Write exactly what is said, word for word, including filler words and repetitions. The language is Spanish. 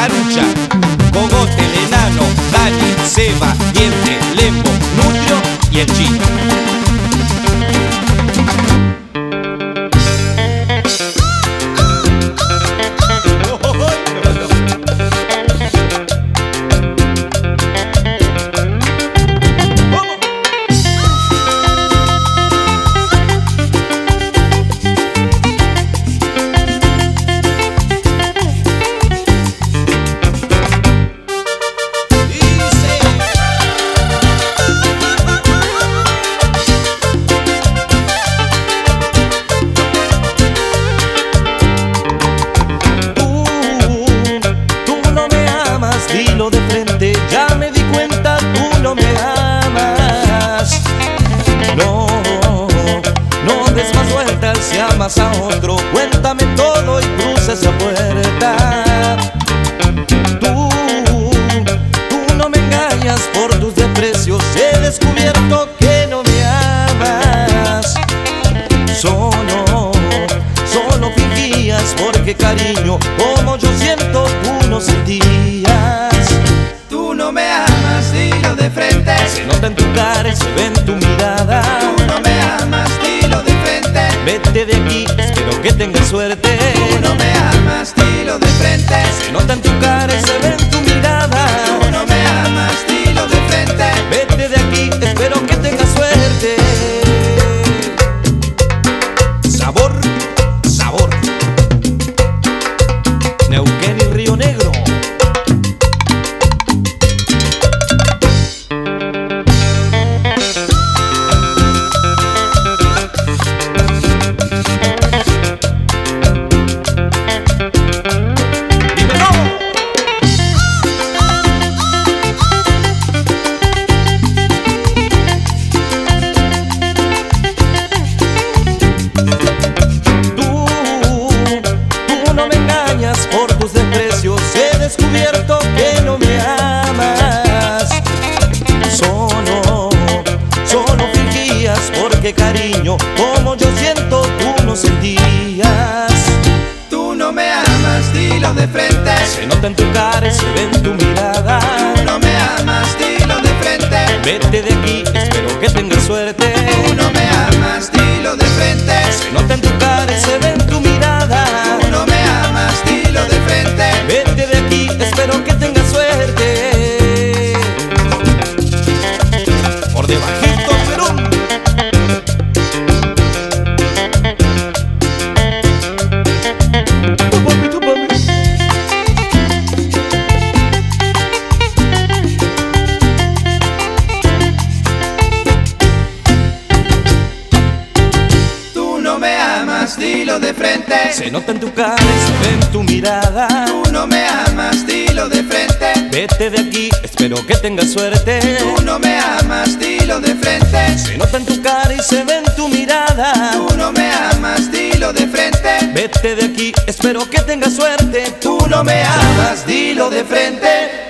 Carucha, Cogote, el enano, Dani, Seba, Diente, Lembo, Nutrio y el Chino. Dilo de frente, ya me di cuenta, tú no me amas. No, no des más vueltas, si amas a otro, cuéntame todo y cruza esa puerta. Tú, tú no me engañas por tus desprecios, he descubierto que no me amas. Solo, solo fingías porque cariño, como yo siento, tú no sentías. Tú no me amas, dilo de frente. Se nota en tu cara y se ve en tu mirada. Tú no me amas, dilo de frente. Vete de aquí, espero que tengas suerte. Tú no me amas, dilo de frente. Se nota en tu cara y se ve en tu mirada. Tú no me amas, dilo de frente. Vete de aquí, espero que tengas suerte. Sabor, sabor. Neuquén y Río Negro. Por tus desprecios he descubierto que no me amas. Solo, solo fingías porque cariño, como yo siento, tú no sentías. Tú no me amas, dilo de frente. Se nota en tu cara y se ve en tu mirada. Tú no me amas, dilo de frente. Vete de aquí, espero que tengas suerte. Tú no me amas, dilo de frente. Se nota en tu cara y se ve en tu mirada. Tú no me amas, dilo de frente. Vete de aquí, espero que tengas suerte. Por debajito, Perón. Tu papi, tu papi. Tú no me amas, dilo de frente. Se nota en tu cara y se ve en tu mirada. Tú no me amas, dilo de frente. Vete de aquí, espero que tengas suerte. Tú no me amas, dilo de frente. Se nota en tu cara y se ve en tu mirada. Tú no me amas, dilo de frente. Vete de aquí, espero que tengas suerte. Tú no me amas, dilo de frente.